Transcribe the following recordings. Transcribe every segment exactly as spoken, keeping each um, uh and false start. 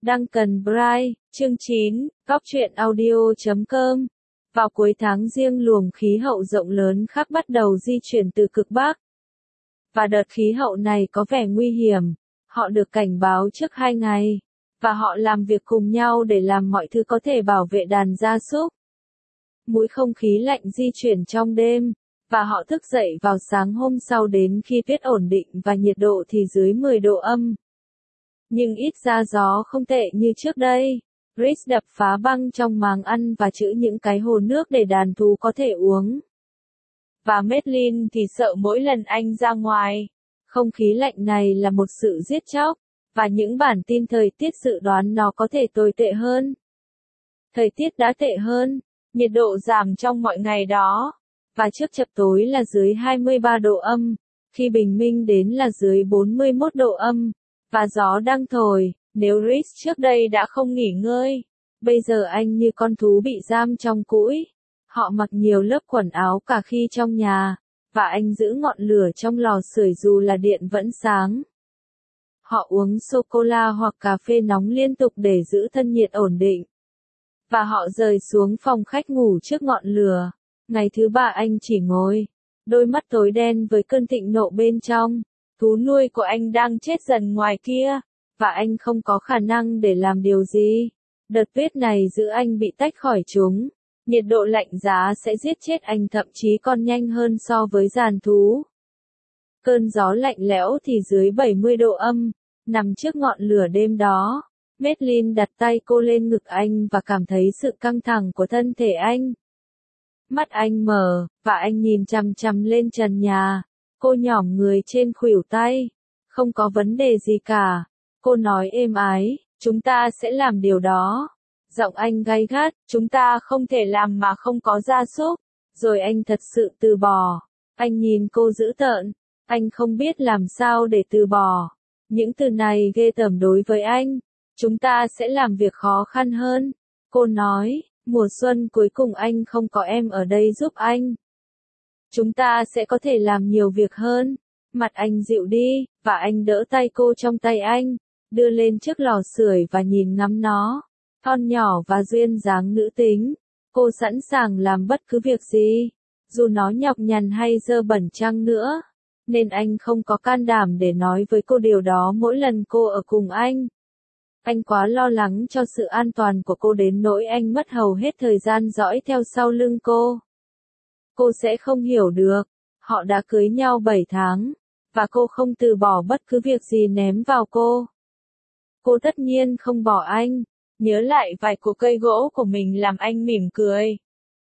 Duncan Bright, chương chín, góc truyện audio chấm com. Vào cuối tháng Giêng luồng khí hậu rộng lớn khác bắt đầu di chuyển từ cực Bắc. Và đợt khí hậu này có vẻ nguy hiểm. Họ được cảnh báo trước hai ngày. Và họ làm việc cùng nhau để làm mọi thứ có thể bảo vệ đàn gia súc. Mũi không khí lạnh di chuyển trong đêm. Và họ thức dậy vào sáng hôm sau đến khi tuyết ổn định và nhiệt độ thì dưới mười độ âm. Nhưng ít ra gió không tệ như trước đây. Rhys đập phá băng trong máng ăn và trữ những cái hồ nước để đàn thú có thể uống. Và Madeline thì sợ mỗi lần anh ra ngoài. Không khí lạnh này là một sự giết chóc, và những bản tin thời tiết dự đoán nó có thể tồi tệ hơn. Thời tiết đã tệ hơn, nhiệt độ giảm trong mọi ngày đó, và trước chập tối là dưới hai mươi ba độ âm, khi bình minh đến là dưới bốn mươi mốt độ âm. Và gió đang thổi, nếu Rhys trước đây đã không nghỉ ngơi, bây giờ anh như con thú bị giam trong cũi. Họ mặc nhiều lớp quần áo cả khi trong nhà, và anh giữ ngọn lửa trong lò sưởi dù là điện vẫn sáng. Họ uống sô-cô-la hoặc cà phê nóng liên tục để giữ thân nhiệt ổn định. Và họ rời xuống phòng khách ngủ trước ngọn lửa. Ngày thứ ba anh chỉ ngồi, đôi mắt tối đen với cơn thịnh nộ bên trong. Thú nuôi của anh đang chết dần ngoài kia, và anh không có khả năng để làm điều gì. Đợt tuyết này giữ anh bị tách khỏi chúng. Nhiệt độ lạnh giá sẽ giết chết anh thậm chí còn nhanh hơn so với đàn thú. Cơn gió lạnh lẽo thì dưới bảy mươi độ âm, nằm trước ngọn lửa đêm đó. Madeline đặt tay cô lên ngực anh và cảm thấy sự căng thẳng của thân thể anh. Mắt anh mở, và anh nhìn chằm chằm lên trần nhà. Cô nhỏm người trên khuỷu tay. Không có vấn đề gì cả. Cô nói êm ái, chúng ta sẽ làm điều đó. Giọng anh gay gắt, chúng ta không thể làm mà không có gia súc. Rồi anh thật sự từ bỏ. Anh nhìn cô dữ tợn. Anh không biết làm sao để từ bỏ. Những từ này ghê tởm đối với anh. Chúng ta sẽ làm việc khó khăn hơn. Cô nói, mùa xuân cuối cùng anh không có em ở đây giúp anh. Chúng ta sẽ có thể làm nhiều việc hơn. Mặt anh dịu đi, và anh đỡ tay cô trong tay anh, đưa lên trước lò sưởi và nhìn ngắm nó. Thon nhỏ và duyên dáng nữ tính. Cô sẵn sàng làm bất cứ việc gì, dù nó nhọc nhằn hay dơ bẩn chăng nữa. Nên anh không có can đảm để nói với cô điều đó mỗi lần cô ở cùng anh. Anh quá lo lắng cho sự an toàn của cô đến nỗi anh mất hầu hết thời gian dõi theo sau lưng cô. Cô sẽ không hiểu được. Họ đã cưới nhau bảy tháng, và cô không từ bỏ bất cứ việc gì ném vào cô. Cô tất nhiên không bỏ anh. Nhớ lại vài cuộc cây gỗ của mình làm anh mỉm cười.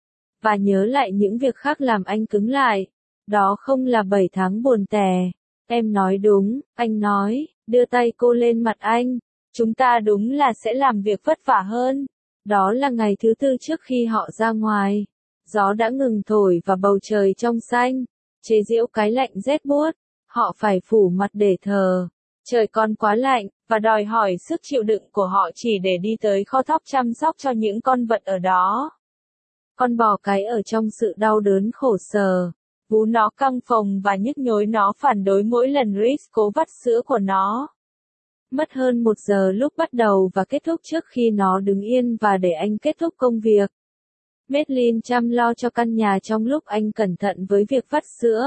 Và nhớ lại những việc khác làm anh cứng lại. Đó không là bảy tháng buồn tẻ. Em nói đúng, anh nói, đưa tay cô lên mặt anh. Chúng ta đúng là sẽ làm việc vất vả hơn. Đó là ngày thứ tư trước khi họ ra ngoài. Gió đã ngừng thổi và bầu trời trong xanh. Chế giễu cái lạnh rét buốt. Họ phải phủ mặt để thờ. Trời còn quá lạnh, và đòi hỏi sức chịu đựng của họ chỉ để đi tới kho thóc chăm sóc cho những con vật ở đó. Con bò cái ở trong sự đau đớn khổ sở. Vú nó căng phồng và nhức nhối, nó phản đối mỗi lần Rhys cố vắt sữa của nó. Mất hơn một giờ lúc bắt đầu và kết thúc trước khi nó đứng yên và để anh kết thúc công việc. Madeline chăm lo cho căn nhà trong lúc anh cẩn thận với việc vắt sữa,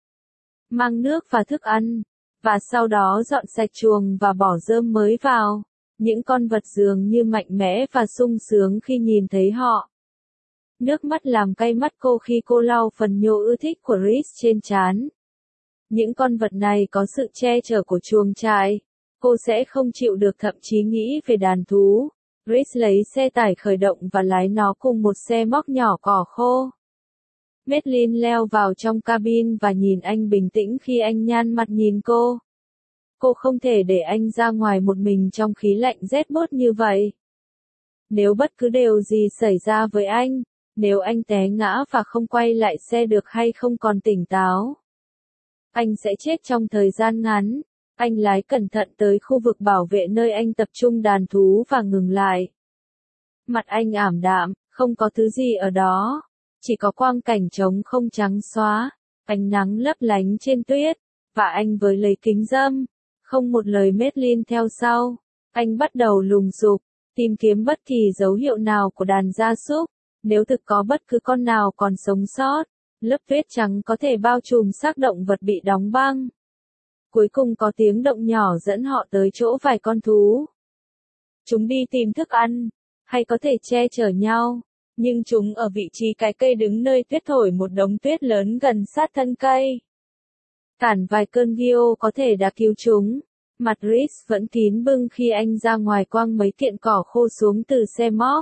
mang nước và thức ăn, và sau đó dọn sạch chuồng và bỏ rơm mới vào. Những con vật dường như mạnh mẽ và sung sướng khi nhìn thấy họ. Nước mắt làm cay mắt cô khi cô lau phần nhô ưa thích của Rhys trên trán. Những con vật này có sự che chở của chuồng trại. Cô sẽ không chịu được thậm chí nghĩ về đàn thú. Rhys lấy xe tải khởi động và lái nó cùng một xe móc nhỏ cỏ khô. Madeline leo vào trong cabin và nhìn anh bình tĩnh khi anh nhăn mặt nhìn cô. Cô không thể để anh ra ngoài một mình trong khí lạnh rét buốt như vậy. Nếu bất cứ điều gì xảy ra với anh, nếu anh té ngã và không quay lại xe được hay không còn tỉnh táo, anh sẽ chết trong thời gian ngắn. Anh lái cẩn thận tới khu vực bảo vệ nơi anh tập trung đàn thú và ngừng lại. Mặt anh ảm đạm, không có thứ gì ở đó. Chỉ có quang cảnh trống không trắng xóa, ánh nắng lấp lánh trên tuyết, và anh với lấy kính râm. Không một lời Madeline theo sau. Anh bắt đầu lùng sục, tìm kiếm bất kỳ dấu hiệu nào của đàn gia súc. Nếu thực có bất cứ con nào còn sống sót, lớp tuyết trắng có thể bao trùm xác động vật bị đóng băng. Cuối cùng có tiếng động nhỏ dẫn họ tới chỗ vài con thú. Chúng đi tìm thức ăn, hay có thể che chở nhau, nhưng chúng ở vị trí cái cây đứng nơi tuyết thổi một đống tuyết lớn gần sát thân cây. Cản vài cơn Gio có thể đã cứu chúng. Mặt Rhys vẫn kín bưng khi anh ra ngoài quăng mấy kiện cỏ khô xuống từ xe móc.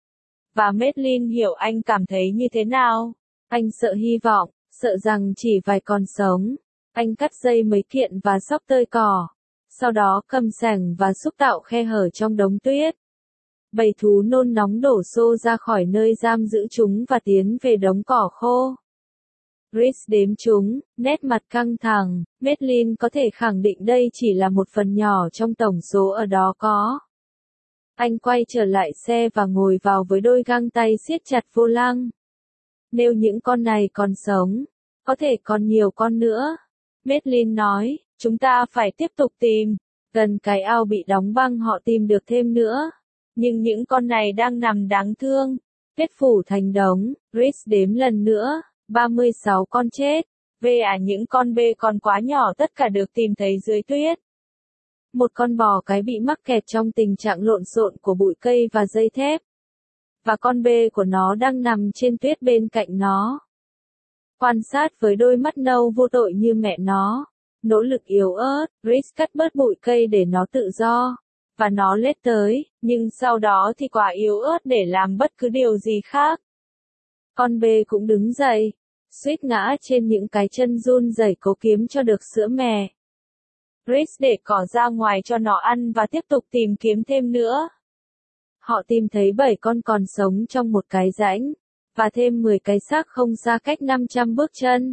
Và Madeline hiểu anh cảm thấy như thế nào. Anh sợ hy vọng, sợ rằng chỉ vài con sống. Anh cắt dây mấy kiện và xóc tơi cỏ. Sau đó cầm xẻng và xúc tạo khe hở trong đống tuyết. Bầy thú nôn nóng đổ xô ra khỏi nơi giam giữ chúng và tiến về đống cỏ khô. Rhys đếm chúng, nét mặt căng thẳng. Madeline có thể khẳng định đây chỉ là một phần nhỏ trong tổng số ở đó có. Anh quay trở lại xe và ngồi vào với đôi găng tay siết chặt vô lăng. Nếu những con này còn sống, có thể còn nhiều con nữa. Madeline nói, chúng ta phải tiếp tục tìm. Gần cái ao bị đóng băng họ tìm được thêm nữa. Nhưng những con này đang nằm đáng thương. Tuyết phủ thành đống. Rhys đếm lần nữa. ba mươi sáu con chết. Về à những con bê còn quá nhỏ tất cả được tìm thấy dưới tuyết. Một con bò cái bị mắc kẹt trong tình trạng lộn xộn của bụi cây và dây thép. Và con bê của nó đang nằm trên tuyết bên cạnh nó. Quan sát với đôi mắt nâu vô tội như mẹ nó. Nỗ lực yếu ớt, Rhys cắt bớt bụi cây để nó tự do. Và nó lết tới, nhưng sau đó thì quá yếu ớt để làm bất cứ điều gì khác. Con bê cũng đứng dậy, suýt ngã trên những cái chân run rẩy cố kiếm cho được sữa mẹ. Rhys để cỏ ra ngoài cho nó ăn và tiếp tục tìm kiếm thêm nữa. Họ tìm thấy bảy con còn sống trong một cái rãnh, và thêm mười cái xác không xa cách năm trăm bước chân.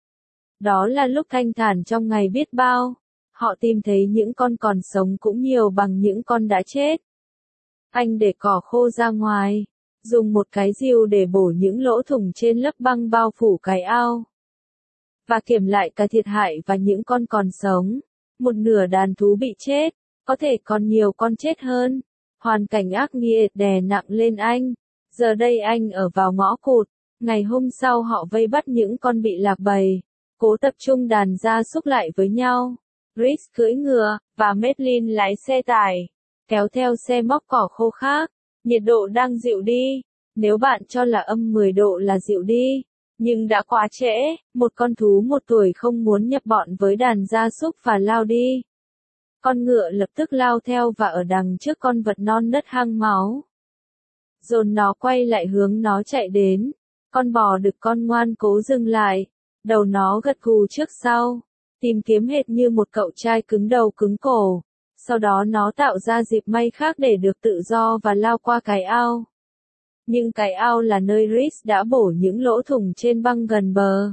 Đó là lúc thanh thản trong ngày biết bao. Họ tìm thấy những con còn sống cũng nhiều bằng những con đã chết. Anh để cỏ khô ra ngoài, dùng một cái rìu để bổ những lỗ thủng trên lớp băng bao phủ cái ao. Và kiểm lại cả thiệt hại và những con còn sống. Một nửa đàn thú bị chết, có thể còn nhiều con chết hơn. Hoàn cảnh ác nghiệt đè nặng lên anh. Giờ đây anh ở vào ngõ cụt. Ngày hôm sau họ vây bắt những con bị lạc bầy. Cố tập trung đàn gia súc lại với nhau. Rhys cưỡi ngựa, và Madeline lái xe tải. Kéo theo xe móc cỏ khô khác. Nhiệt độ đang dịu đi. Nếu bạn cho là âm mười độ là dịu đi. Nhưng đã quá trễ, một con thú một tuổi không muốn nhập bọn với đàn gia súc và lao đi. Con ngựa lập tức lao theo và ở đằng trước con vật non nớt hăng máu. Dồn nó quay lại hướng nó chạy đến. Con bò đực con ngoan cố dừng lại. Đầu nó gật gù trước sau. Tìm kiếm hệt như một cậu trai cứng đầu cứng cổ. Sau đó nó tạo ra dịp may khác để được tự do và lao qua cái ao. Nhưng cái ao là nơi Rhys đã bổ những lỗ thủng trên băng gần bờ.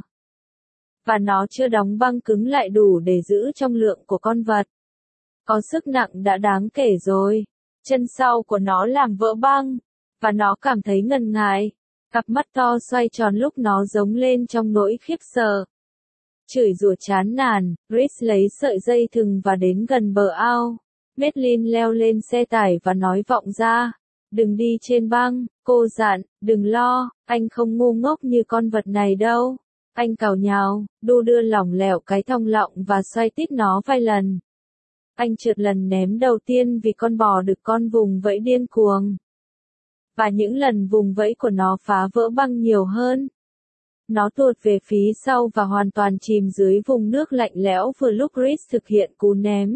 Và nó chưa đóng băng cứng lại đủ để giữ trọng lượng của con vật. Có sức nặng đã đáng kể rồi. Chân sau của nó làm vỡ băng. Và nó cảm thấy ngần ngại. Cặp mắt to xoay tròn lúc nó giống lên trong nỗi khiếp sợ. Chửi rủa chán nản, Rhys lấy sợi dây thừng và đến gần bờ ao. Madeline leo lên xe tải và nói vọng ra. Đừng đi trên băng, cô dặn, đừng lo, anh không ngu ngốc như con vật này đâu. Anh cào nhào, đu đưa lỏng lẻo cái thòng lọng và xoay tít nó vài lần. Anh trượt lần ném đầu tiên vì con bò đực con vùng vẫy điên cuồng. Và những lần vùng vẫy của nó phá vỡ băng nhiều hơn. Nó tuột về phía sau và hoàn toàn chìm dưới vùng nước lạnh lẽo vừa lúc Rhys thực hiện cú ném.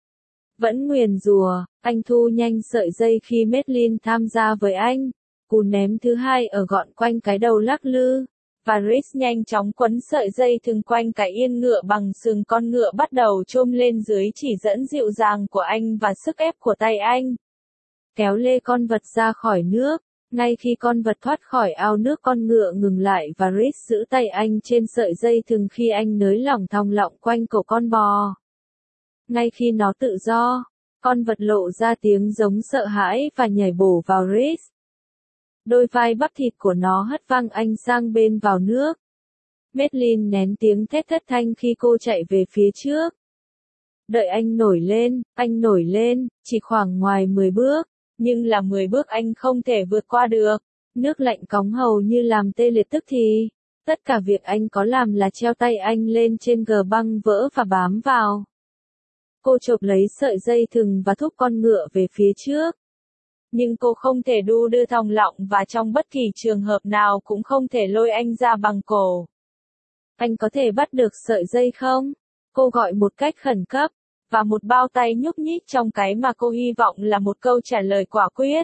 Vẫn nguyền rủa, anh thu nhanh sợi dây khi Madeline tham gia với anh. Cú ném thứ hai ở gọn quanh cái đầu lắc lư. Và Rhys nhanh chóng quấn sợi dây thừng quanh cái yên ngựa bằng sừng con ngựa bắt đầu chôm lên dưới chỉ dẫn dịu dàng của anh và sức ép của tay anh. Kéo lê con vật ra khỏi nước. Ngay khi con vật thoát khỏi ao nước con ngựa ngừng lại và Rhys giữ tay anh trên sợi dây thừng khi anh nới lỏng thòng lọng quanh cổ con bò. Ngay khi nó tự do, con vật lộ ra tiếng giống sợ hãi và nhảy bổ vào Rhys. Đôi vai bắp thịt của nó hất văng anh sang bên vào nước. Madeline nén tiếng thét thất thanh khi cô chạy về phía trước. Đợi anh nổi lên, anh nổi lên, chỉ khoảng ngoài mười bước, nhưng là mười bước anh không thể vượt qua được. Nước lạnh cóng hầu như làm tê liệt tức thì. Tất cả việc anh có làm là treo tay anh lên trên gờ băng vỡ và bám vào. Cô chộp lấy sợi dây thừng và thúc con ngựa về phía trước. Nhưng cô không thể đu đưa thòng lọng và trong bất kỳ trường hợp nào cũng không thể lôi anh ra bằng cổ. Anh có thể bắt được sợi dây không? Cô gọi một cách khẩn cấp, và một bao tay nhúc nhích trong cái mà cô hy vọng là một câu trả lời quả quyết.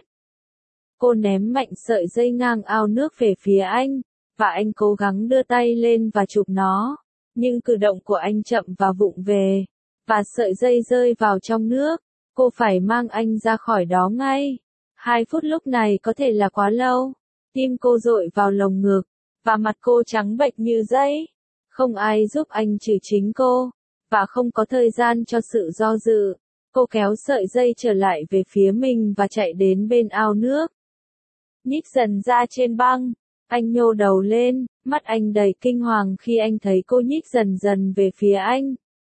Cô ném mạnh sợi dây ngang ao nước về phía anh, và anh cố gắng đưa tay lên và chụp nó, nhưng cử động của anh chậm và vụng về, và sợi dây rơi vào trong nước. Cô phải mang anh ra khỏi đó ngay. Hai phút lúc này có thể là quá lâu. Tim cô dội vào lồng ngực, và mặt cô trắng bệch như giấy. Không ai giúp anh trừ chính cô, và không có thời gian cho sự do dự. Cô kéo sợi dây trở lại về phía mình và chạy đến bên ao nước. Nhích dần ra trên băng, anh nhô đầu lên, mắt anh đầy kinh hoàng khi anh thấy cô nhích dần dần về phía anh.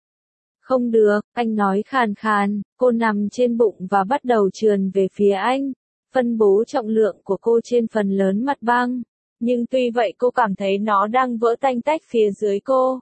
Không được, anh nói khàn khàn, cô nằm trên bụng và bắt đầu trườn về phía anh, phân bố trọng lượng của cô trên phần lớn mặt băng, nhưng tuy vậy cô cảm thấy nó đang vỡ tanh tách phía dưới cô.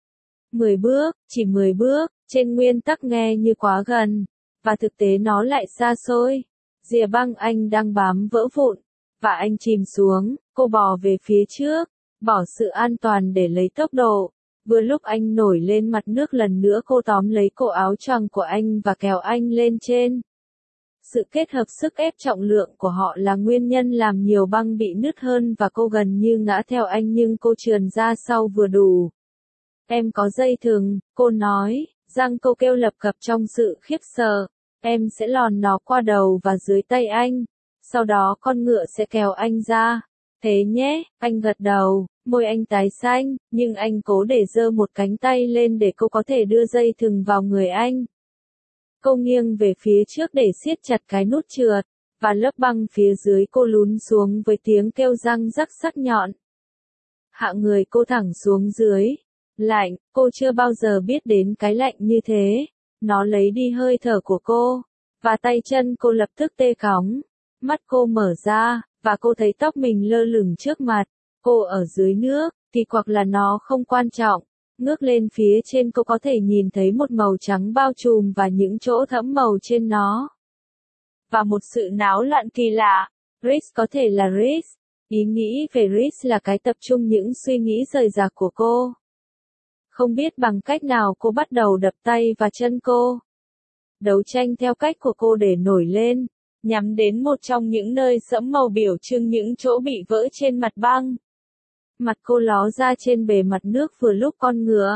Mười bước, chỉ mười bước, trên nguyên tắc nghe như quá gần, và thực tế nó lại xa xôi. Rìa băng anh đang bám vỡ vụn, và anh chìm xuống, cô bò về phía trước, bỏ sự an toàn để lấy tốc độ. Vừa lúc anh nổi lên mặt nước lần nữa cô tóm lấy cổ áo choàng của anh và kéo anh lên trên. Sự kết hợp sức ép trọng lượng của họ là nguyên nhân làm nhiều băng bị nứt hơn và cô gần như ngã theo anh nhưng cô trườn ra sau vừa đủ. Em có dây thừng, cô nói, răng cô kêu lập cập trong sự khiếp sợ. Em sẽ lòn nó qua đầu và dưới tay anh. Sau đó con ngựa sẽ kéo anh ra. Thế nhé, anh gật đầu, môi anh tái xanh, nhưng anh cố để giơ một cánh tay lên để cô có thể đưa dây thừng vào người anh. Cô nghiêng về phía trước để siết chặt cái nút trượt, và lớp băng phía dưới cô lún xuống với tiếng kêu răng rắc sắc nhọn. Hạ người cô thẳng xuống dưới. Lạnh, cô chưa bao giờ biết đến cái lạnh như thế. Nó lấy đi hơi thở của cô, và tay chân cô lập tức tê cóng. Mắt cô mở ra, và cô thấy tóc mình lơ lửng trước mặt. Cô ở dưới nước, kỳ quặc là nó không quan trọng. Ngước lên phía trên cô có thể nhìn thấy một màu trắng bao trùm và những chỗ thẫm màu trên nó. Và một sự náo loạn kỳ lạ. Riz có thể là Riz. Ý nghĩ về Riz là cái tập trung những suy nghĩ rời rạc của cô. Không biết bằng cách nào cô bắt đầu đập tay và chân cô. Đấu tranh theo cách của cô để nổi lên, nhắm đến một trong những nơi sẫm màu biểu trưng những chỗ bị vỡ trên mặt băng. Mặt cô ló ra trên bề mặt nước vừa lúc con ngựa.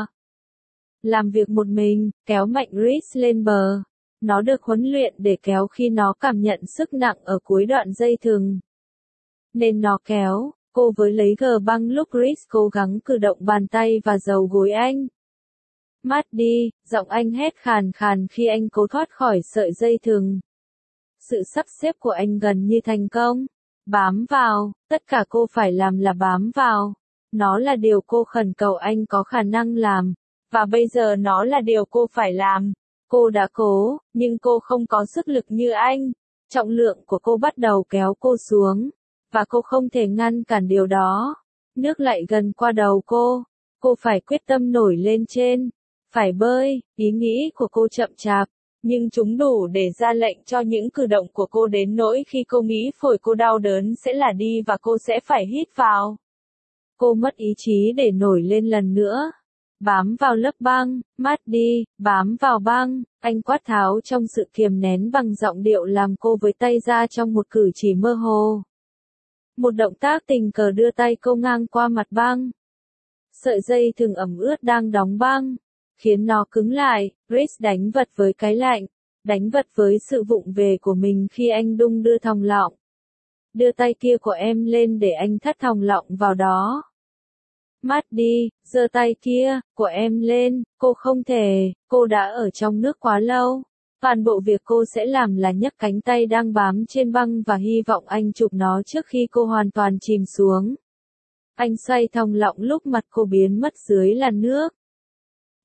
Làm việc một mình, kéo mạnh Riz lên bờ. Nó được huấn luyện để kéo khi nó cảm nhận sức nặng ở cuối đoạn dây thừng. Nên nó kéo, cô với lấy gờ băng lúc Riz cố gắng cử động bàn tay và giầu gối anh. Mát đi, giọng anh hét khàn khàn khi anh cố thoát khỏi sợi dây thừng. Sự sắp xếp của anh gần như thành công. Bám vào, tất cả cô phải làm là bám vào. Nó là điều cô khẩn cầu anh có khả năng làm. Và bây giờ nó là điều cô phải làm. Cô đã cố, nhưng cô không có sức lực như anh. Trọng lượng của cô bắt đầu kéo cô xuống. Và cô không thể ngăn cản điều đó. Nước lại gần qua đầu cô. Cô phải quyết tâm nổi lên trên. Phải bơi, ý nghĩ của cô chậm chạp. Nhưng chúng đủ để ra lệnh cho những cử động của cô đến nỗi khi cô nghĩ phổi cô đau đớn sẽ là đi và cô sẽ phải hít vào. Cô mất ý chí để nổi lên lần nữa. Bám vào lớp băng, mát đi, bám vào băng, anh quát tháo trong sự kiềm nén bằng giọng điệu làm cô với tay ra trong một cử chỉ mơ hồ. Một động tác tình cờ đưa tay cô ngang qua mặt băng. Sợi dây thừng ẩm ướt đang đóng băng, khiến nó cứng lại. Riz đánh vật với cái lạnh, đánh vật với sự vụng về của mình khi anh đung đưa thòng lọng. Đưa tay kia của em lên để anh thắt thòng lọng vào đó. Mát đi, giơ tay kia của em lên, cô không thể, cô đã ở trong nước quá lâu. Toàn bộ việc cô sẽ làm là nhấc cánh tay đang bám trên băng và hy vọng anh chụp nó trước khi cô hoàn toàn chìm xuống. Anh xoay thòng lọng lúc mặt cô biến mất dưới làn nước.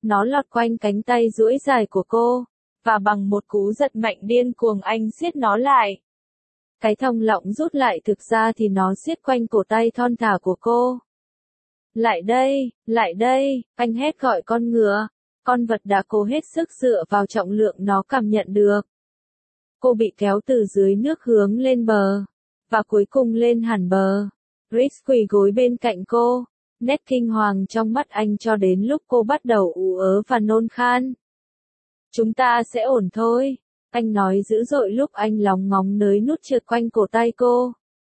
Nó lọt quanh cánh tay duỗi dài của cô, và bằng một cú giật mạnh điên cuồng anh siết nó lại. Cái thòng lọng rút lại thực ra thì nó siết quanh cổ tay thon thả của cô. Lại đây, lại đây, anh hét gọi con ngựa. Con vật đã cố hết sức dựa vào trọng lượng nó cảm nhận được. Cô bị kéo từ dưới nước hướng lên bờ, và cuối cùng lên hẳn bờ. Chris quỳ gối bên cạnh cô, nét kinh hoàng trong mắt anh cho đến lúc cô bắt đầu ú ớ và nôn khan. Chúng ta sẽ ổn thôi, anh nói dữ dội lúc anh lóng ngóng nới nút trượt quanh cổ tay cô.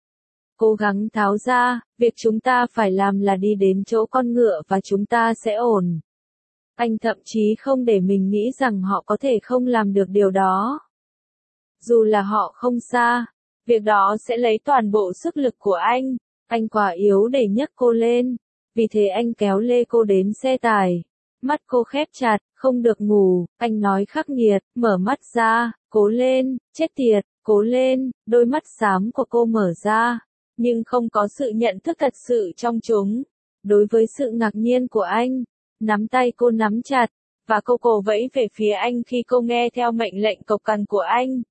Cố gắng tháo ra, việc chúng ta phải làm là đi đến chỗ con ngựa và chúng ta sẽ ổn. Anh thậm chí không để mình nghĩ rằng họ có thể không làm được điều đó. Dù là họ không xa, việc đó sẽ lấy toàn bộ sức lực của anh. Anh quá yếu để nhấc cô lên, vì thế anh kéo lê cô đến xe tải. Mắt cô khép chặt, không được ngủ, anh nói khắc nghiệt, mở mắt ra, cố lên, chết tiệt, cố lên, đôi mắt xám của cô mở ra, nhưng không có sự nhận thức thật sự trong chúng. Đối với sự ngạc nhiên của anh, nắm tay cô nắm chặt, và cô cổ vẫy về phía anh khi cô nghe theo mệnh lệnh cộc cằn của anh.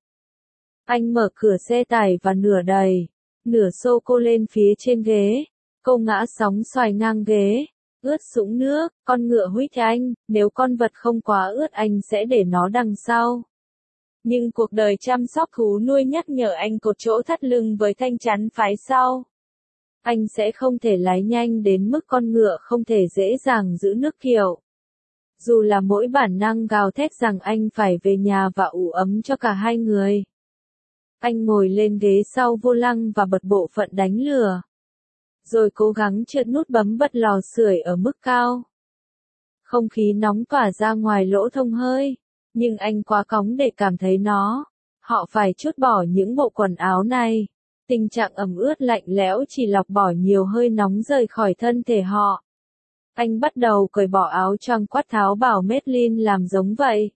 Anh mở cửa xe tải và nửa đầy, nửa xô cô lên phía trên ghế. Cô ngã sóng xoài ngang ghế, ướt sũng nước, con ngựa huýt anh, nếu con vật không quá ướt anh sẽ để nó đằng sau. Nhưng cuộc đời chăm sóc thú nuôi nhắc nhở anh cột chỗ thắt lưng với thanh chắn phái sau. Anh sẽ không thể lái nhanh đến mức con ngựa không thể dễ dàng giữ nước kiệu. Dù là mỗi bản năng gào thét rằng anh phải về nhà và ủ ấm cho cả hai người. Anh ngồi lên ghế sau vô lăng và bật bộ phận đánh lửa. Rồi cố gắng trượt nút bấm bật lò sưởi ở mức cao. Không khí nóng tỏa ra ngoài lỗ thông hơi, nhưng anh quá cóng để cảm thấy nó. Họ phải trút bỏ những bộ quần áo này. Tình trạng ẩm ướt lạnh lẽo chỉ lọc bỏ nhiều hơi nóng rời khỏi thân thể họ. Anh bắt đầu cởi bỏ áo choàng quát tháo bảo Madeline làm giống vậy.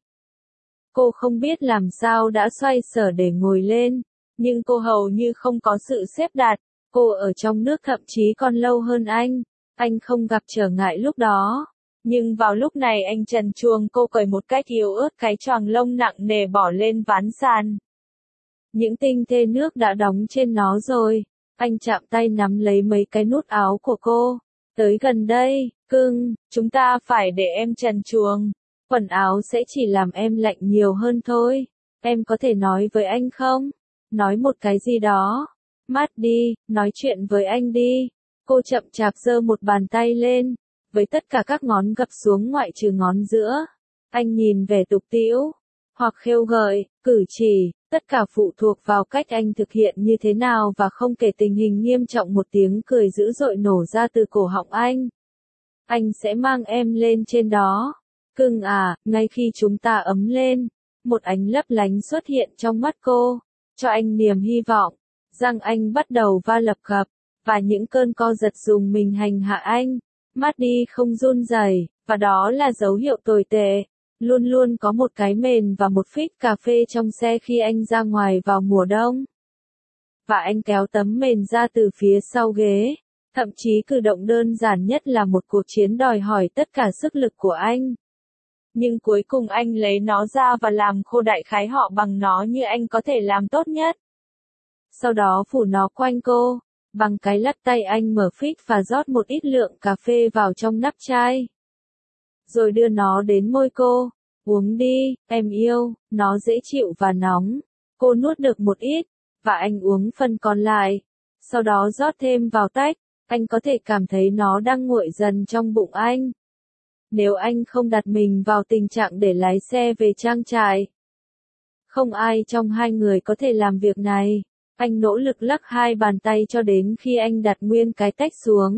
Cô không biết làm sao đã xoay sở để ngồi lên, nhưng cô hầu như không có sự xếp đặt. Cô ở trong nước thậm chí còn lâu hơn anh. Anh không gặp trở ngại lúc đó. Nhưng vào lúc này anh trần truồng cô cởi một cách yếu ớt cái choàng lông nặng nề bỏ lên ván sàn. Những tinh thê nước đã đóng trên nó rồi. Anh chạm tay nắm lấy mấy cái nút áo của cô. Tới gần đây, cưng, chúng ta phải để em trần truồng. Quần áo sẽ chỉ làm em lạnh nhiều hơn thôi. Em có thể nói với anh không? Nói một cái gì đó. Mát đi, nói chuyện với anh đi. Cô chậm chạp giơ một bàn tay lên, với tất cả các ngón gập xuống ngoại trừ ngón giữa. Anh nhìn vẻ tục tĩu, hoặc khêu gợi, cử chỉ, tất cả phụ thuộc vào cách anh thực hiện như thế nào và không kể tình hình nghiêm trọng một tiếng cười dữ dội nổ ra từ cổ họng anh. Anh sẽ mang em lên trên đó. Cưng à, ngay khi chúng ta ấm lên, một ánh lấp lánh xuất hiện trong mắt cô, cho anh niềm hy vọng. Răng anh bắt đầu va lập cập, và những cơn co giật dùng mình hành hạ anh. Mắt đi không run rẩy, và đó là dấu hiệu tồi tệ. Luôn luôn có một cái mền và một phích cà phê trong xe khi anh ra ngoài vào mùa đông. Và anh kéo tấm mền ra từ phía sau ghế. Thậm chí cử động đơn giản nhất là một cuộc chiến đòi hỏi tất cả sức lực của anh. Nhưng cuối cùng anh lấy nó ra và làm khô đại khái họ bằng nó như anh có thể làm tốt nhất. Sau đó phủ nó quanh cô, bằng cái lắc tay anh mở phích và rót một ít lượng cà phê vào trong nắp chai. Rồi đưa nó đến môi cô, uống đi, em yêu, nó dễ chịu và nóng. Cô nuốt được một ít, và anh uống phần còn lại. Sau đó rót thêm vào tách, anh có thể cảm thấy nó đang nguội dần trong bụng anh. Nếu anh không đặt mình vào tình trạng để lái xe về trang trại. Không ai trong hai người có thể làm việc này. Anh nỗ lực lắc hai bàn tay cho đến khi anh đặt nguyên cái tách xuống.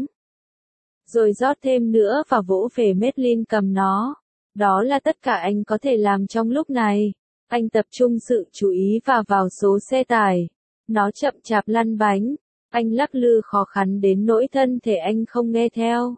Rồi rót thêm nữa và vỗ về Madeline cầm nó. Đó là tất cả anh có thể làm trong lúc này. Anh tập trung sự chú ý và vào số xe tải. Nó chậm chạp lăn bánh. Anh lắc lư khó khăn đến nỗi thân thể anh không nghe theo.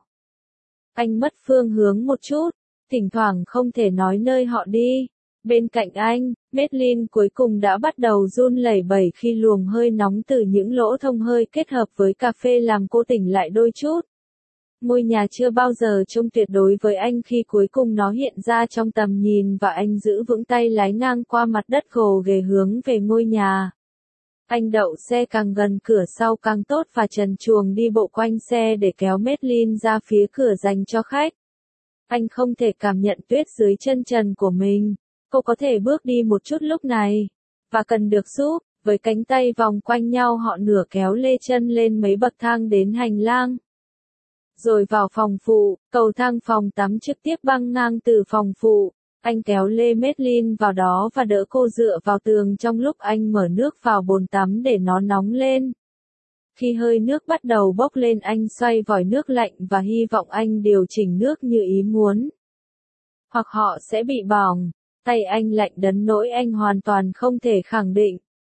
Anh mất phương hướng một chút, thỉnh thoảng không thể nói nơi họ đi. Bên cạnh anh, Madeline cuối cùng đã bắt đầu run lẩy bẩy khi luồng hơi nóng từ những lỗ thông hơi kết hợp với cà phê làm cô tỉnh lại đôi chút. Ngôi nhà chưa bao giờ trông tuyệt đối với anh khi cuối cùng nó hiện ra trong tầm nhìn và anh giữ vững tay lái ngang qua mặt đất gồ ghề hướng về ngôi nhà. Anh đậu xe càng gần cửa sau càng tốt và trần truồng đi bộ quanh xe để kéo Madeline ra phía cửa dành cho khách. Anh không thể cảm nhận tuyết dưới chân trần của mình. Cô có thể bước đi một chút lúc này. Và cần được giúp. Với cánh tay vòng quanh nhau họ nửa kéo lê chân lên mấy bậc thang đến hành lang. Rồi vào phòng phụ, cầu thang phòng tắm trực tiếp băng ngang từ phòng phụ. Anh kéo lê Madeline vào đó và đỡ cô dựa vào tường trong lúc anh mở nước vào bồn tắm để nó nóng lên. Khi hơi nước bắt đầu bốc lên anh xoay vòi nước lạnh và hy vọng anh điều chỉnh nước như ý muốn. Hoặc họ sẽ bị bỏng. Tay anh lạnh đến nỗi anh hoàn toàn không thể khẳng định.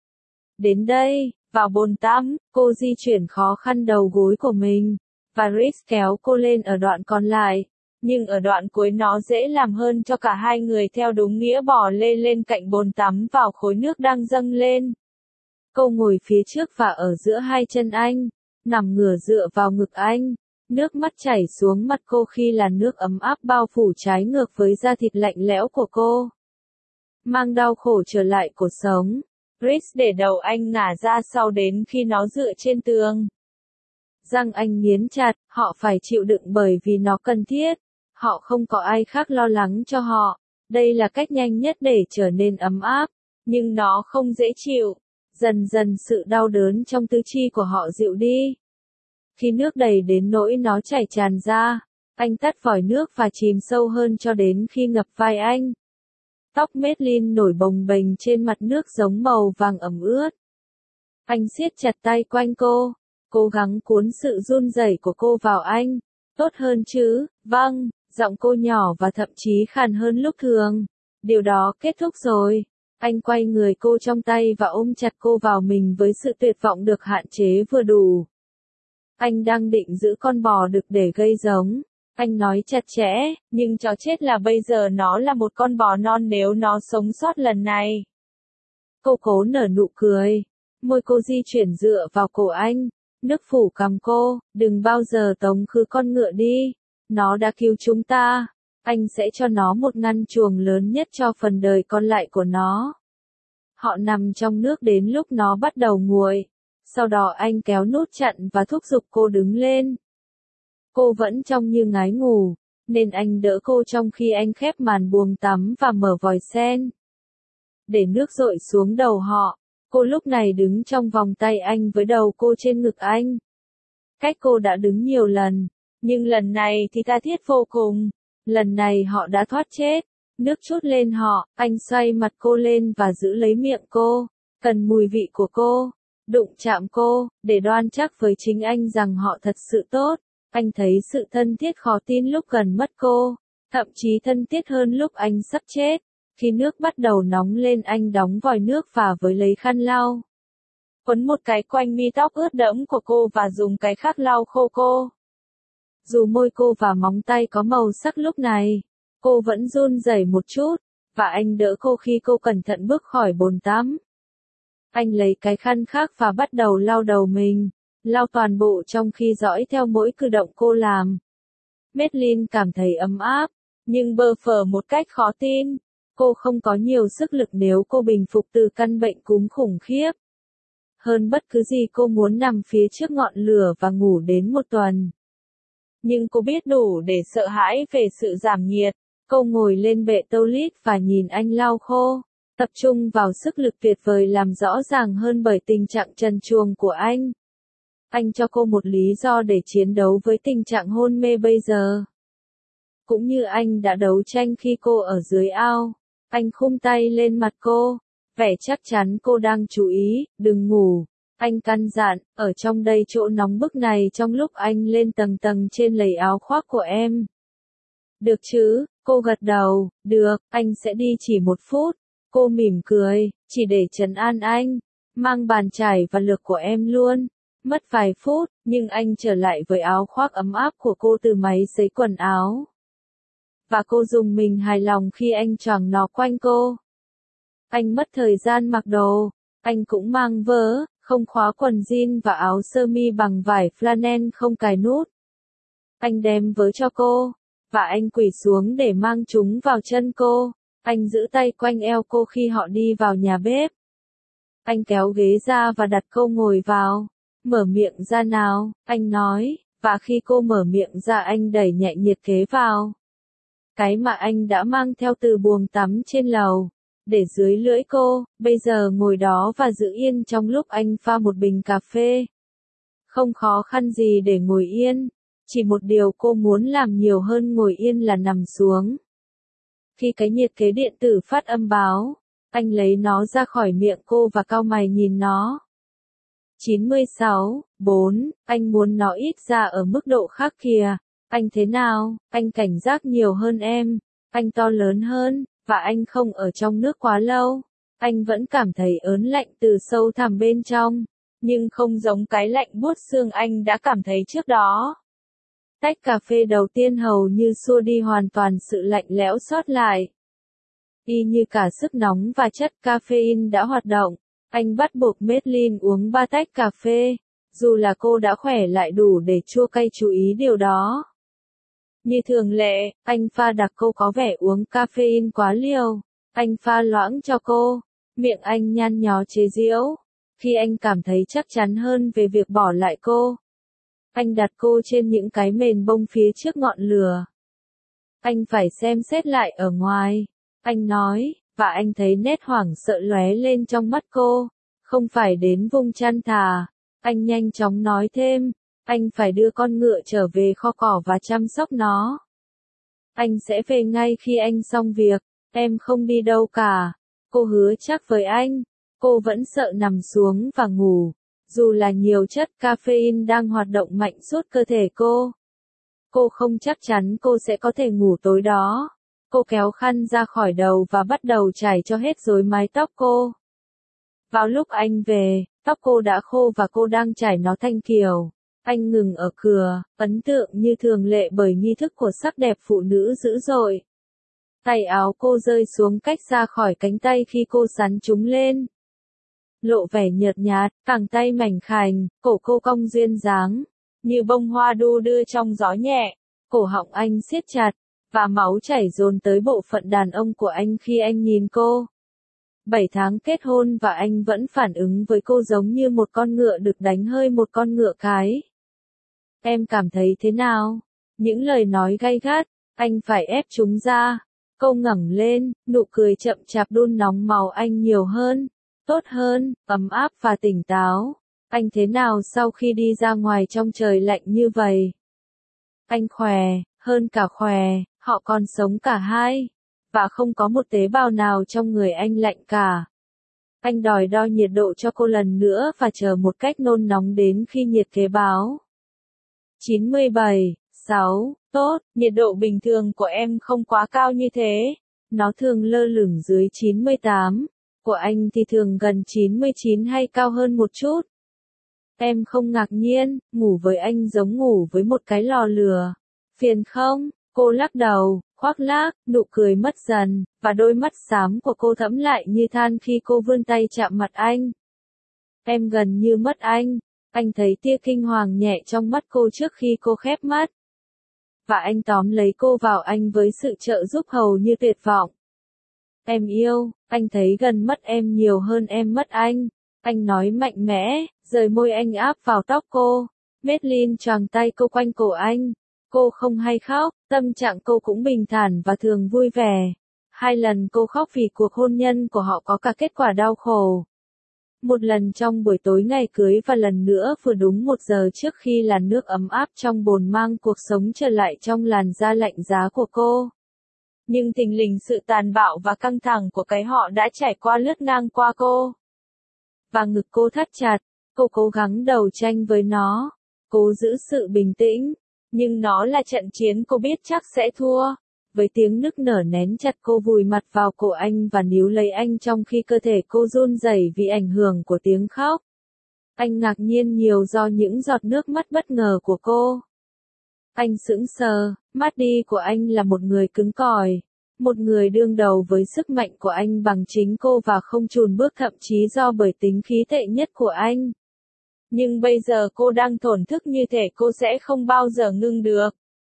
Đến đây, vào bồn tắm, cô di chuyển khó khăn đầu gối của mình. Và Rhys kéo cô lên ở đoạn còn lại. Nhưng ở đoạn cuối nó dễ làm hơn cho cả hai người theo đúng nghĩa bò lê lên cạnh bồn tắm vào khối nước đang dâng lên. Cô ngồi phía trước và ở giữa hai chân anh, nằm ngửa dựa vào ngực anh. Nước mắt chảy xuống mặt cô khi là nước ấm áp bao phủ trái ngược với da thịt lạnh lẽo của cô. Mang đau khổ trở lại cuộc sống. Rhys để đầu anh ngả ra sau đến khi nó dựa trên tường. Răng anh nghiến chặt, họ phải chịu đựng bởi vì nó cần thiết. Họ không có ai khác lo lắng cho họ. Đây là cách nhanh nhất để trở nên ấm áp. Nhưng nó không dễ chịu. Dần dần sự đau đớn trong tứ chi của họ dịu đi. Khi nước đầy đến nỗi nó chảy tràn ra, anh tắt vòi nước và chìm sâu hơn cho đến khi ngập vai anh. Tóc Madeline nổi bồng bềnh trên mặt nước giống màu vàng ẩm ướt. Anh siết chặt tay quanh cô, cố gắng cuốn sự run rẩy của cô vào anh. Tốt hơn chứ, vâng, giọng cô nhỏ và thậm chí khàn hơn lúc thường. Điều đó kết thúc rồi. Anh quay người cô trong tay và ôm chặt cô vào mình với sự tuyệt vọng được hạn chế vừa đủ. Anh đang định giữ con bò đực để gây giống. Anh nói chặt chẽ, nhưng chó chết là bây giờ nó là một con bò non nếu nó sống sót lần này. Cô cố nở nụ cười. Môi cô di chuyển dựa vào cổ anh. Nước phủ cằm cô, đừng bao giờ tống khứ con ngựa đi. Nó đã cứu chúng ta. Anh sẽ cho nó một ngăn chuồng lớn nhất cho phần đời còn lại của nó. Họ nằm trong nước đến lúc nó bắt đầu nguội. Sau đó anh kéo nút chặn và thúc giục cô đứng lên. Cô vẫn trông như ngái ngủ, nên anh đỡ cô trong khi anh khép màn buồng tắm và mở vòi sen. Để nước dội xuống đầu họ, cô lúc này đứng trong vòng tay anh với đầu cô trên ngực anh. Cách cô đã đứng nhiều lần, nhưng lần này thì tha thiết vô cùng. Lần này họ đã thoát chết. Nước trút lên họ, anh xoay mặt cô lên và giữ lấy miệng cô, cần mùi vị của cô, đụng chạm cô, để đoan chắc với chính anh rằng họ thật sự tốt. Anh thấy sự thân thiết khó tin lúc gần mất cô, thậm chí thân thiết hơn lúc anh sắp chết. Khi nước bắt đầu nóng lên anh đóng vòi nước và với lấy khăn lau. Quấn một cái quanh mi tóc ướt đẫm của cô và dùng cái khác lau khô cô. Dù môi cô và móng tay có màu sắc lúc này, cô vẫn run rẩy một chút, và anh đỡ cô khi cô cẩn thận bước khỏi bồn tắm. Anh lấy cái khăn khác và bắt đầu lau đầu mình, lau toàn bộ trong khi dõi theo mỗi cử động cô làm. Madeline cảm thấy ấm áp, nhưng bơ phờ một cách khó tin. Cô không có nhiều sức lực nếu cô bình phục từ căn bệnh cúm khủng khiếp. Hơn bất cứ gì cô muốn nằm phía trước ngọn lửa và ngủ đến một tuần. Nhưng cô biết đủ để sợ hãi về sự giảm nhiệt. Cô ngồi lên bệ tô lít và nhìn anh lau khô, tập trung vào sức lực tuyệt vời làm rõ ràng hơn bởi tình trạng trần truồng của anh. Anh cho cô một lý do để chiến đấu với tình trạng hôn mê bây giờ. Cũng như anh đã đấu tranh khi cô ở dưới ao, anh khum tay lên mặt cô, vẻ chắc chắn cô đang chú ý, đừng ngủ. Anh căn dặn, ở trong đây chỗ nóng bức này trong lúc anh lên tầng tầng trên lấy áo khoác của em. Được chứ, cô gật đầu, được, anh sẽ đi chỉ một phút. Cô mỉm cười, chỉ để trấn an anh, mang bàn chải và lược của em luôn. Mất vài phút, nhưng anh trở lại với áo khoác ấm áp của cô từ máy sấy quần áo. Và cô dùng mình hài lòng khi anh choàng nó quanh cô. Anh mất thời gian mặc đồ, anh cũng mang vớ, không khóa quần jean và áo sơ mi bằng vải flannel không cài nút. Anh đem vớ cho cô, và anh quỳ xuống để mang chúng vào chân cô. Anh giữ tay quanh eo cô khi họ đi vào nhà bếp. Anh kéo ghế ra và đặt cô ngồi vào. Mở miệng ra nào, anh nói, và khi cô mở miệng ra anh đẩy nhẹ nhiệt kế vào. Cái mà anh đã mang theo từ buồng tắm trên lầu, để dưới lưỡi cô, bây giờ ngồi đó và giữ yên trong lúc anh pha một bình cà phê. Không khó khăn gì để ngồi yên, chỉ một điều cô muốn làm nhiều hơn ngồi yên là nằm xuống. Khi cái nhiệt kế điện tử phát âm báo, anh lấy nó ra khỏi miệng cô và cau mày nhìn nó. chín mươi sáu, bốn, anh muốn nó ít ra ở mức độ khác kìa. Anh thế nào, anh cảnh giác nhiều hơn em, anh to lớn hơn, và anh không ở trong nước quá lâu. Anh vẫn cảm thấy ớn lạnh từ sâu thẳm bên trong, nhưng không giống cái lạnh buốt xương anh đã cảm thấy trước đó. Tách cà phê đầu tiên hầu như xua đi hoàn toàn sự lạnh lẽo sót lại. Y như cả sức nóng và chất caffeine đã hoạt động, anh bắt buộc Madeline uống ba tách cà phê, dù là cô đã khỏe lại đủ để chua cay chú ý điều đó. Như thường lệ, anh pha đặc cô có vẻ uống caffeine quá liều. Anh pha loãng cho cô, miệng anh nhăn nhó chế giễu. Khi anh cảm thấy chắc chắn hơn về việc bỏ lại cô, anh đặt cô trên những cái mền bông phía trước ngọn lửa. Anh phải xem xét lại ở ngoài, anh nói, và anh thấy nét hoảng sợ lóe lên trong mắt cô. Không phải đến vùng chăn thà. Anh nhanh chóng nói thêm, anh phải đưa con ngựa trở về kho cỏ và chăm sóc nó. Anh sẽ về ngay khi anh xong việc, em không đi đâu cả. Cô hứa chắc với anh, cô vẫn sợ nằm xuống và ngủ, dù là nhiều chất caffeine đang hoạt động mạnh suốt cơ thể cô. Cô không chắc chắn cô sẽ có thể ngủ tối đó. Cô kéo khăn ra khỏi đầu và bắt đầu chải cho hết rối mái tóc cô. Vào lúc anh về, tóc cô đã khô và cô đang chải nó thanh kiều. Anh ngừng ở cửa, ấn tượng như thường lệ bởi nghi thức của sắc đẹp phụ nữ dữ dội. Tay áo cô rơi xuống cách ra khỏi cánh tay khi cô sắn chúng lên. Lộ vẻ nhợt nhạt, cẳng tay mảnh khảnh, cổ cô cong duyên dáng, như bông hoa đu đưa trong gió nhẹ. Cổ họng anh siết chặt, và máu chảy dồn tới bộ phận đàn ông của anh khi anh nhìn cô. Bảy tháng kết hôn và anh vẫn phản ứng với cô giống như một con ngựa được đánh hơi một con ngựa cái. Em cảm thấy thế nào? Những lời nói gay gắt, anh phải ép chúng ra. Cô ngẩng lên, nụ cười chậm chạp đun nóng máu anh nhiều hơn, tốt hơn, ấm áp và tỉnh táo. Anh thế nào sau khi đi ra ngoài trong trời lạnh như vậy? Anh khỏe, hơn cả khỏe, họ còn sống cả hai, và không có một tế bào nào trong người anh lạnh cả. Anh đòi đo nhiệt độ cho cô lần nữa và chờ một cách nôn nóng đến khi nhiệt kế báo. chín mươi bảy, sáu, tốt, nhiệt độ bình thường của em không quá cao như thế. Nó thường lơ lửng dưới chín mươi tám, của anh thì thường gần chín mươi chín hay cao hơn một chút. Em không ngạc nhiên, ngủ với anh giống ngủ với một cái lò lửa. Phiền không? Cô lắc đầu, khoác lác, nụ cười mất dần, và đôi mắt xám của cô thẫm lại như than khi cô vươn tay chạm mặt anh. Em gần như mất anh. Anh thấy tia kinh hoàng nhẹ trong mắt cô trước khi cô khép mắt. Và anh tóm lấy cô vào anh với sự trợ giúp hầu như tuyệt vọng. Em yêu, anh thấy gần mất em nhiều hơn em mất anh. Anh nói mạnh mẽ, rời môi anh áp vào tóc cô. Madeline choàng tay cô quanh cổ anh. Cô không hay khóc, tâm trạng cô cũng bình thản và thường vui vẻ. Hai lần cô khóc vì cuộc hôn nhân của họ có cả kết quả đau khổ. Một lần trong buổi tối ngày cưới và lần nữa vừa đúng một giờ trước khi làn nước ấm áp trong bồn mang cuộc sống trở lại trong làn da lạnh giá của cô. Nhưng thình lình sự tàn bạo và căng thẳng của cái họ đã trải qua lướt ngang qua cô. Và ngực cô thắt chặt, cô cố gắng đấu tranh với nó, cố giữ sự bình tĩnh, nhưng nó là trận chiến cô biết chắc sẽ thua. Với tiếng nức nở nén chặt cô vùi mặt vào cổ anh và níu lấy anh trong khi cơ thể cô run rẩy vì ảnh hưởng của tiếng khóc. Anh ngạc nhiên nhiều do những giọt nước mắt bất ngờ của cô. Anh sững sờ, mắt đi của anh là một người cứng cỏi, một người đương đầu với sức mạnh của anh bằng chính cô và không chùn bước thậm chí do bởi tính khí tệ nhất của anh. Nhưng bây giờ cô đang thổn thức như thể cô sẽ không bao giờ ngưng được.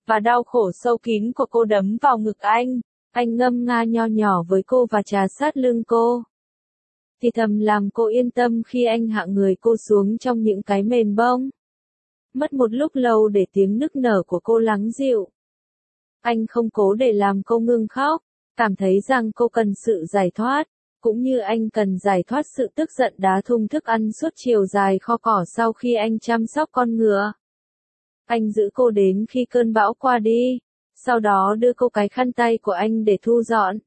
và đau khổ sâu kín của cô đấm vào ngực anh. Anh ngâm nga nho nhỏ với cô và trà sát lưng cô. Thì thầm làm cô yên tâm khi anh hạ người cô xuống trong những cái mền bông. Mất một lúc lâu để tiếng nức nở của cô lắng dịu. Anh không cố để làm cô ngưng khóc, cảm thấy rằng cô cần sự giải thoát, cũng như anh cần giải thoát sự tức giận đá thùng thức ăn suốt chiều dài kho cỏ sau khi anh chăm sóc con ngựa. Anh giữ cô đến khi cơn bão qua đi, sau đó đưa cô cái khăn tay của anh để thu dọn.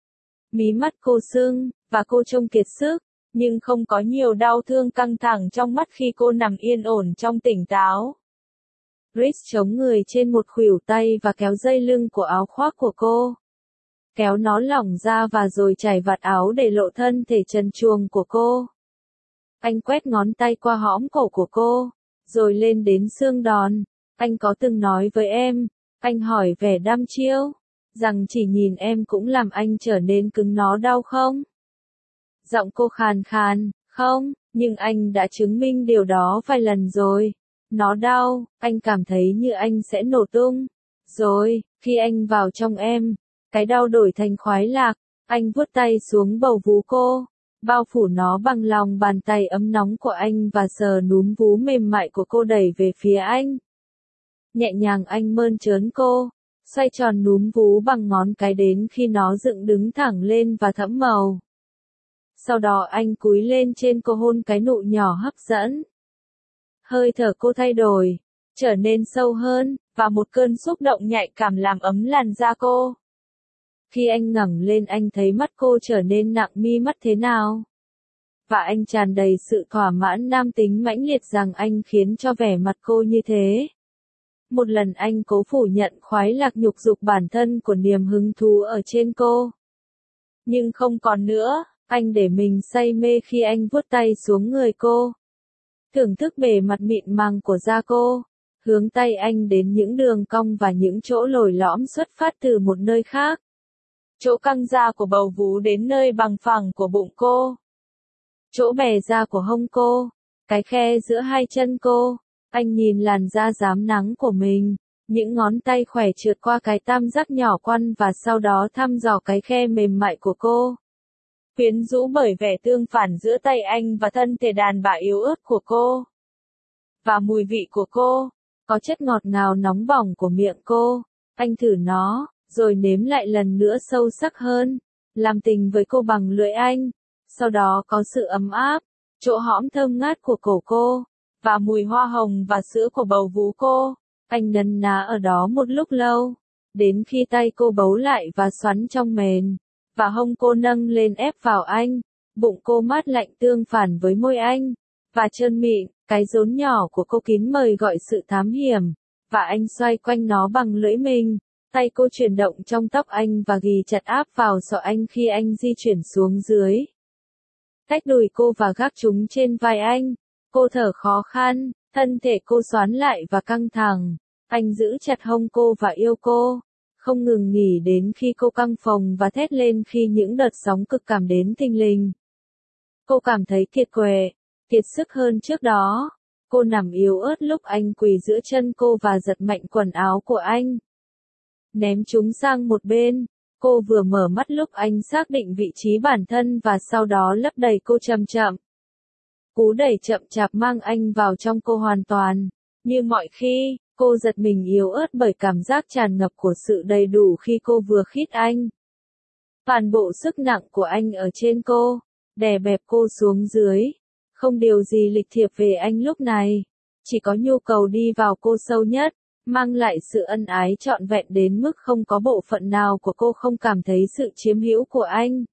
Mí mắt cô sưng, và cô trông kiệt sức, nhưng không có nhiều đau thương căng thẳng trong mắt khi cô nằm yên ổn trong tỉnh táo. Chris chống người trên một khuỷu tay và kéo dây lưng của áo khoác của cô. Kéo nó lỏng ra và rồi chải vạt áo để lộ thân thể trần truồng của cô. Anh quét ngón tay qua hõm cổ của cô, rồi lên đến xương đòn. Anh có từng nói với em, anh hỏi vẻ đăm chiêu, rằng chỉ nhìn em cũng làm anh trở nên cứng nó đau không? Giọng cô khàn khàn, không, nhưng anh đã chứng minh điều đó vài lần rồi. Nó đau, anh cảm thấy như anh sẽ nổ tung. Rồi, khi anh vào trong em, cái đau đổi thành khoái lạc, anh vuốt tay xuống bầu vú cô, bao phủ nó bằng lòng bàn tay ấm nóng của anh và sờ núm vú mềm mại của cô đẩy về phía anh. Nhẹ nhàng anh mơn trớn cô, xoay tròn núm vú bằng ngón cái đến khi nó dựng đứng thẳng lên và thẫm màu. Sau đó anh cúi lên trên cô hôn cái nụ nhỏ hấp dẫn. Hơi thở cô thay đổi, trở nên sâu hơn, và một cơn xúc động nhạy cảm làm ấm làn da cô. Khi anh ngẩng lên anh thấy mắt cô trở nên nặng mi mắt thế nào. Và anh tràn đầy sự thỏa mãn nam tính mãnh liệt rằng anh khiến cho vẻ mặt cô như thế. Một lần anh cố phủ nhận khoái lạc nhục dục bản thân của niềm hứng thú ở trên cô. Nhưng không còn nữa, anh để mình say mê khi anh vuốt tay xuống người cô. Thưởng thức bề mặt mịn màng của da cô, hướng tay anh đến những đường cong và những chỗ lồi lõm xuất phát từ một nơi khác. Chỗ căng da của bầu vú đến nơi bằng phẳng của bụng cô. Chỗ bè da của hông cô, cái khe giữa hai chân cô. Anh nhìn làn da rám nắng của mình, những ngón tay khỏe trượt qua cái tam giác nhỏ quăn và sau đó thăm dò cái khe mềm mại của cô. Quyến rũ bởi vẻ tương phản giữa tay anh và thân thể đàn bà yếu ớt của cô. Và mùi vị của cô, có chất ngọt ngào nóng bỏng của miệng cô. Anh thử nó, rồi nếm lại lần nữa sâu sắc hơn, làm tình với cô bằng lưỡi anh. Sau đó có sự ấm áp, chỗ hõm thơm ngát của cổ cô, và mùi hoa hồng và sữa của bầu vú cô. Anh nấn ná ở đó một lúc lâu, đến khi tay cô bấu lại và xoắn trong mền, và hông cô nâng lên ép vào anh, bụng cô mát lạnh tương phản với môi anh, và trơn mịn, cái rốn nhỏ của cô kín mời gọi sự thám hiểm, và anh xoay quanh nó bằng lưỡi mình, tay cô chuyển động trong tóc anh và ghì chặt áp vào sọ anh khi anh di chuyển xuống dưới. Tách đùi cô và gác chúng trên vai anh, cô thở khó khăn, thân thể cô xoắn lại và căng thẳng, anh giữ chặt hông cô và yêu cô. Không ngừng nghỉ đến khi cô căng phồng và thét lên khi những đợt sóng cực cảm đến thình lình. Cô cảm thấy kiệt quệ, kiệt sức hơn trước đó. Cô nằm yếu ớt lúc anh quỳ giữa chân cô và giật mạnh quần áo của anh. Ném chúng sang một bên, cô vừa mở mắt lúc anh xác định vị trí bản thân và sau đó lấp đầy cô chậm chậm. Cú đẩy chậm chạp mang anh vào trong cô hoàn toàn, như mọi khi. Cô giật mình yếu ớt bởi cảm giác tràn ngập của sự đầy đủ khi cô vừa khít anh. Toàn bộ sức nặng của anh ở trên cô, đè bẹp cô xuống dưới. Không điều gì lịch thiệp về anh lúc này, chỉ có nhu cầu đi vào cô sâu nhất, mang lại sự ân ái trọn vẹn đến mức không có bộ phận nào của cô không cảm thấy sự chiếm hữu của anh.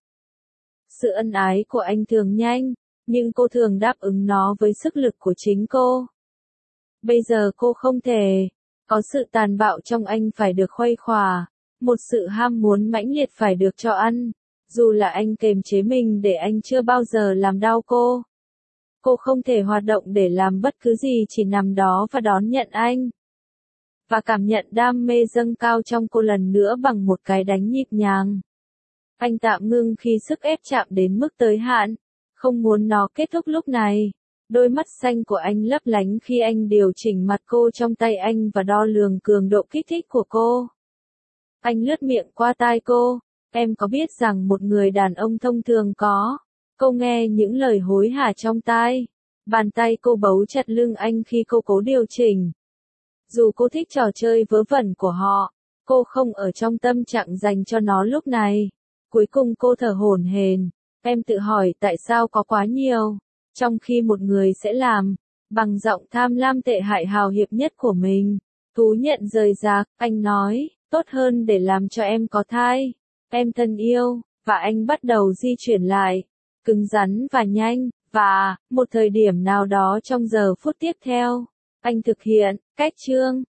Sự ân ái của anh thường nhanh, nhưng cô thường đáp ứng nó với sức lực của chính cô. Bây giờ cô không thể, có sự tàn bạo trong anh phải được khuây khỏa, một sự ham muốn mãnh liệt phải được cho ăn, dù là anh kềm chế mình để anh chưa bao giờ làm đau cô. Cô không thể hoạt động để làm bất cứ gì, chỉ nằm đó và đón nhận anh. Và cảm nhận đam mê dâng cao trong cô lần nữa bằng một cái đánh nhịp nhàng. Anh tạm ngưng khi sức ép chạm đến mức tới hạn, không muốn nó kết thúc lúc này. Đôi mắt xanh của anh lấp lánh khi anh điều chỉnh mặt cô trong tay anh và đo lường cường độ kích thích của cô. Anh lướt miệng qua tai cô. Em có biết rằng một người đàn ông thông thường có. Cô nghe những lời hối hả trong tai. Bàn tay cô bấu chặt lưng anh khi cô cố điều chỉnh. Dù cô thích trò chơi vớ vẩn của họ, cô không ở trong tâm trạng dành cho nó lúc này. Cuối cùng cô thở hổn hển. Em tự hỏi tại sao có quá nhiều. Trong khi một người sẽ làm, bằng giọng tham lam tệ hại hào hiệp nhất của mình. Thú nhận rời rạc, anh nói, tốt hơn để làm cho em có thai. Em thân yêu, và anh bắt đầu di chuyển lại. Cứng rắn và nhanh, và, một thời điểm nào đó trong giờ phút tiếp theo, anh thực hiện, cách chương.